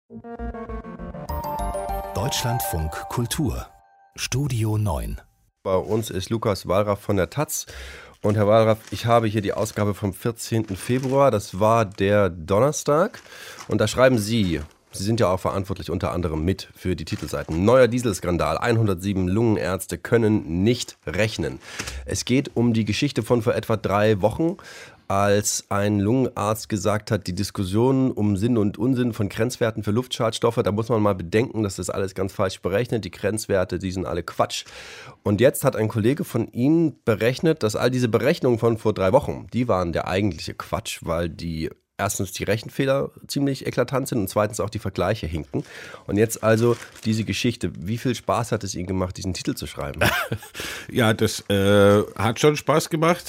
Deutschlandfunk Kultur Studio 9. Bei uns ist Lukas Wallraff von der taz. Und Herr Wallraff, ich habe hier die Ausgabe vom 14. Februar. Das war der Donnerstag. Und da schreiben Sie sind ja auch verantwortlich unter anderem mit für die Titelseiten. Neuer Dieselskandal. 107 Lungenärzte können nicht rechnen. Es geht um die Geschichte von vor etwa 3 Wochen, als ein Lungenarzt gesagt hat, die Diskussion um Sinn und Unsinn von Grenzwerten für Luftschadstoffe, da muss man mal bedenken, dass das alles ganz falsch berechnet. Die Grenzwerte, die sind alle Quatsch. Und jetzt hat ein Kollege von Ihnen berechnet, dass all diese Berechnungen von vor 3 Wochen, die waren der eigentliche Quatsch, weil die erstens die Rechenfehler ziemlich eklatant sind und zweitens auch die Vergleiche hinken. Und jetzt also diese Geschichte. Wie viel Spaß hat es Ihnen gemacht, diesen Titel zu schreiben? Ja, das hat schon Spaß gemacht,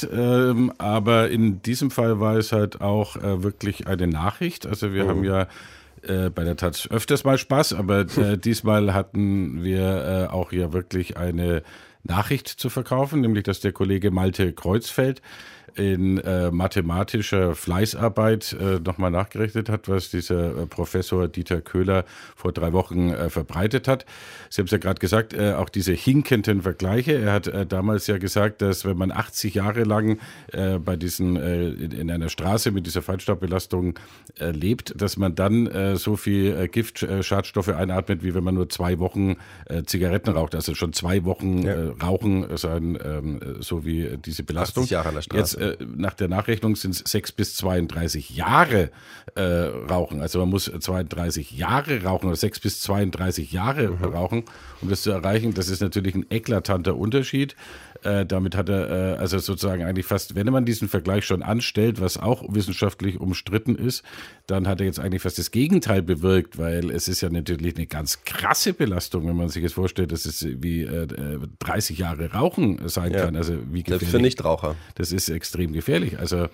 aber in diesem Fall war es halt auch wirklich eine Nachricht. Also wir haben ja bei der taz öfters mal Spaß, aber diesmal hatten wir auch ja wirklich eine Nachricht zu verkaufen, nämlich dass der Kollege Malte Kreuzfeld in mathematischer Fleißarbeit nochmal nachgerechnet hat, was dieser Professor Dieter Köhler vor 3 Wochen verbreitet hat. Sie haben es ja gerade gesagt, auch diese hinkenden Vergleiche. Er hat damals ja gesagt, dass wenn man 80 Jahre lang bei diesen in einer Straße mit dieser Feinstaubbelastung lebt, dass man dann so viel Giftschadstoffe einatmet, wie wenn man nur 2 Wochen Zigaretten raucht. Also schon 2 Wochen Rauchen sein, so wie diese Belastung. 80 Jahre an der Straße. Jetzt nach der Nachrechnung sind es 6 bis 32 Jahre rauchen. Also man muss 32 Jahre rauchen oder 6 bis 32 Jahre rauchen, um das zu erreichen. Das ist natürlich ein eklatanter Unterschied. Damit hat er also sozusagen eigentlich fast, wenn man diesen Vergleich schon anstellt, was auch wissenschaftlich umstritten ist, dann hat er jetzt eigentlich fast das Gegenteil bewirkt, weil es ist ja natürlich eine ganz krasse Belastung, wenn man sich jetzt vorstellt, dass es wie 30 Jahre Rauchen sein kann. Also wie gefährlich. Selbst für Nichtraucher. Das ist extrem gefährlich. Also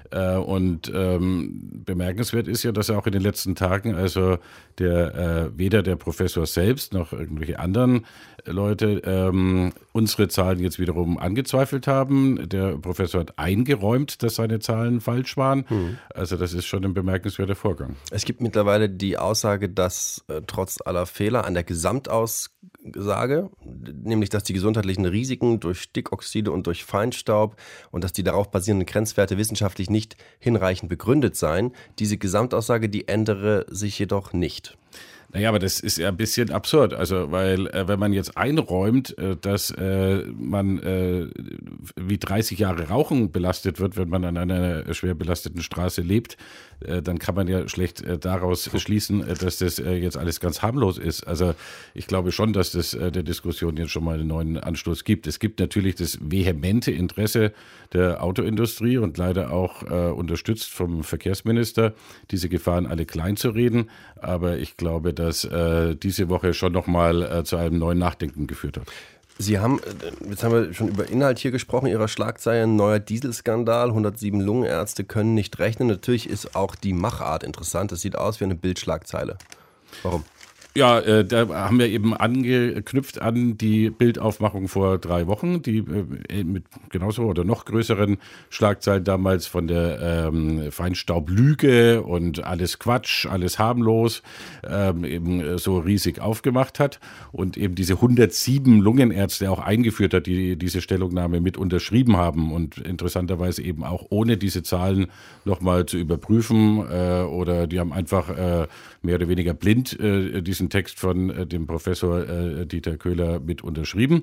bemerkenswert ist ja, dass auch in den letzten Tagen also weder der Professor selbst noch irgendwelche anderen Leute unsere Zahlen jetzt wiederum angezweifelt haben. Der Professor hat eingeräumt, dass seine Zahlen falsch waren. Also das ist schon ein bemerkenswerter Vorgang. Es gibt mittlerweile die Aussage, dass trotz aller Fehler an der Gesamtaussage, nämlich dass die gesundheitlichen Risiken durch Stickoxide und durch Feinstaub und dass die darauf basierenden Grenzwerte wissenschaftlich nicht hinreichend begründet seien, diese Gesamtaussage, die ändere sich jedoch nicht. Naja, aber das ist ja ein bisschen absurd. Also, weil wenn man jetzt einräumt, dass man wie 30 Jahre Rauchen belastet wird, wenn man an einer schwer belasteten Straße lebt, dann kann man ja schlecht daraus schließen, dass das jetzt alles ganz harmlos ist. Also ich glaube schon, dass das der Diskussion jetzt schon mal einen neuen Anstoß gibt. Es gibt natürlich das vehemente Interesse der Autoindustrie und leider auch unterstützt vom Verkehrsminister, diese Gefahren alle klein zu reden. Aber ich glaube, dass diese Woche schon nochmal zu einem neuen Nachdenken geführt hat. Jetzt haben wir schon über Inhalt hier gesprochen, Ihrer Schlagzeile, neuer Dieselskandal, 107 Lungenärzte können nicht rechnen. Natürlich ist auch die Machart interessant, das sieht aus wie eine Bildschlagzeile. Warum? Ja, da haben wir eben angeknüpft an die Bildaufmachung vor 3 Wochen, die mit genauso oder noch größeren Schlagzeilen damals von der Feinstaublüge und alles Quatsch, alles harmlos eben so riesig aufgemacht hat und eben diese 107 Lungenärzte auch eingeführt hat, die diese Stellungnahme mit unterschrieben haben und interessanterweise eben auch ohne diese Zahlen nochmal zu überprüfen oder die haben einfach mehr oder weniger blind diesen Text von dem Professor Dieter Köhler mit unterschrieben.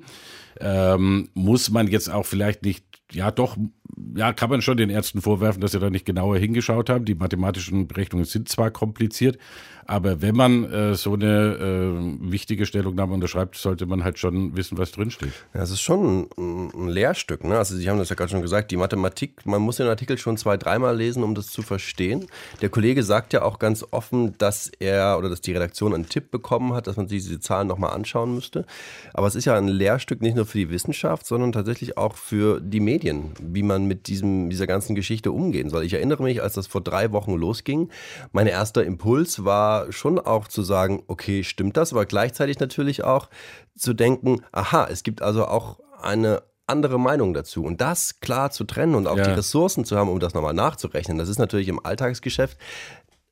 Muss man jetzt auch vielleicht nicht, kann man schon den Ärzten vorwerfen, dass sie da nicht genauer hingeschaut haben. Die mathematischen Berechnungen sind zwar kompliziert, aber wenn man so eine wichtige Stellungnahme unterschreibt, sollte man halt schon wissen, was drinsteht. Ja, das ist schon ein Lehrstück, ne? Also Sie haben das ja gerade schon gesagt, die Mathematik, man muss den Artikel schon 2-3 Mal lesen, um das zu verstehen. Der Kollege sagt ja auch ganz offen, dass dass die Redaktion einen Tipp bekommen hat, dass man sich diese Zahlen nochmal anschauen müsste. Aber es ist ja ein Lehrstück nicht nur für die Wissenschaft, sondern tatsächlich auch für die Medien, wie man mit dieser ganzen Geschichte umgehen soll. Ich erinnere mich, als das vor 3 Wochen losging, mein erster Impuls war schon auch zu sagen, okay, stimmt das, aber gleichzeitig natürlich auch zu denken, aha, es gibt also auch eine andere Meinung dazu und das klar zu trennen und auch die Ressourcen zu haben, um das nochmal nachzurechnen, das ist natürlich im Alltagsgeschäft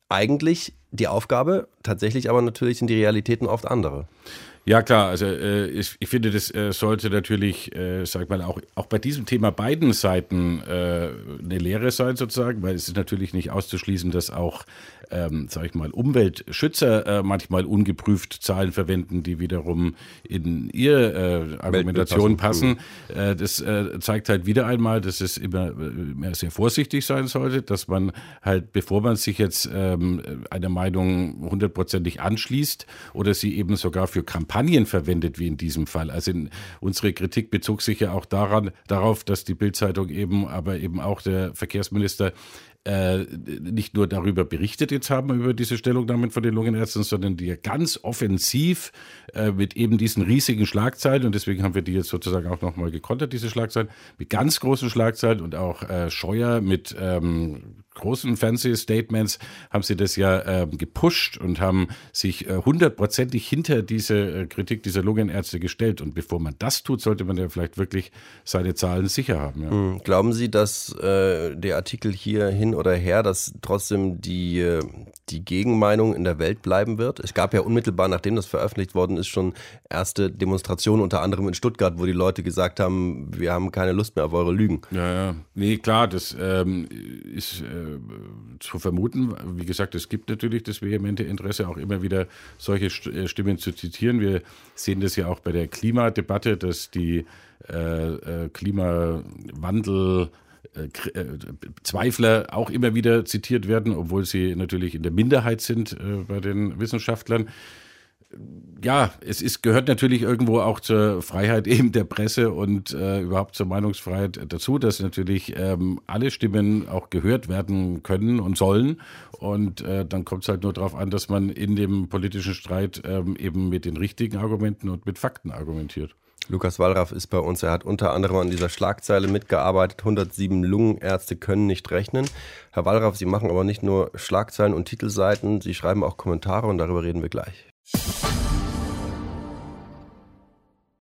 eigentlich die Aufgabe, tatsächlich aber natürlich sind die Realitäten oft andere. Ja klar, also ich finde, das sollte natürlich, sag ich mal, auch bei diesem Thema beiden Seiten eine Lehre sein sozusagen, weil es ist natürlich nicht auszuschließen, dass auch, sag ich mal, Umweltschützer manchmal ungeprüft Zahlen verwenden, die wiederum in ihre Argumentation passen. Das zeigt halt wieder einmal, dass es immer sehr vorsichtig sein sollte, dass man halt, bevor man sich jetzt einer Meinung 100%ig anschließt oder sie eben sogar für Kampagnen verwendet, wie in diesem Fall. Also unsere Kritik bezog sich ja auch darauf, dass die Bild-Zeitung aber eben auch der Verkehrsminister nicht nur darüber berichtet jetzt haben, über diese Stellungnahmen von den Lungenärzten, sondern die ja ganz offensiv mit eben diesen riesigen Schlagzeilen, und deswegen haben wir die jetzt sozusagen auch nochmal gekontert, diese Schlagzeilen, mit ganz großen Schlagzeilen, und auch Scheuer mit großen Fernsehstatements haben sie das ja gepusht und haben sich 100%ig hinter diese Kritik dieser Lungenärzte gestellt. Und bevor man das tut, sollte man ja vielleicht wirklich seine Zahlen sicher haben. Ja. Glauben Sie, dass der Artikel hier hin oder her, dass trotzdem die Gegenmeinung in der Welt bleiben wird? Es gab ja unmittelbar, nachdem das veröffentlicht worden ist, schon erste Demonstrationen, unter anderem in Stuttgart, wo die Leute gesagt haben, wir haben keine Lust mehr auf eure Lügen. Ja. Nee, klar, das ist zu vermuten. Wie gesagt, es gibt natürlich das vehemente Interesse, auch immer wieder solche Stimmen zu zitieren. Wir sehen das ja auch bei der Klimadebatte, dass die Klimawandel Zweifler auch immer wieder zitiert werden, obwohl sie natürlich in der Minderheit sind bei den Wissenschaftlern. Ja, gehört natürlich irgendwo auch zur Freiheit eben der Presse und überhaupt zur Meinungsfreiheit dazu, dass natürlich alle Stimmen auch gehört werden können und sollen. Und dann kommt es halt nur darauf an, dass man in dem politischen Streit eben mit den richtigen Argumenten und mit Fakten argumentiert. Lukas Wallraff ist bei uns. Er hat unter anderem an dieser Schlagzeile mitgearbeitet. 107 Lungenärzte können nicht rechnen. Herr Wallraff, Sie machen aber nicht nur Schlagzeilen und Titelseiten, Sie schreiben auch Kommentare und darüber reden wir gleich.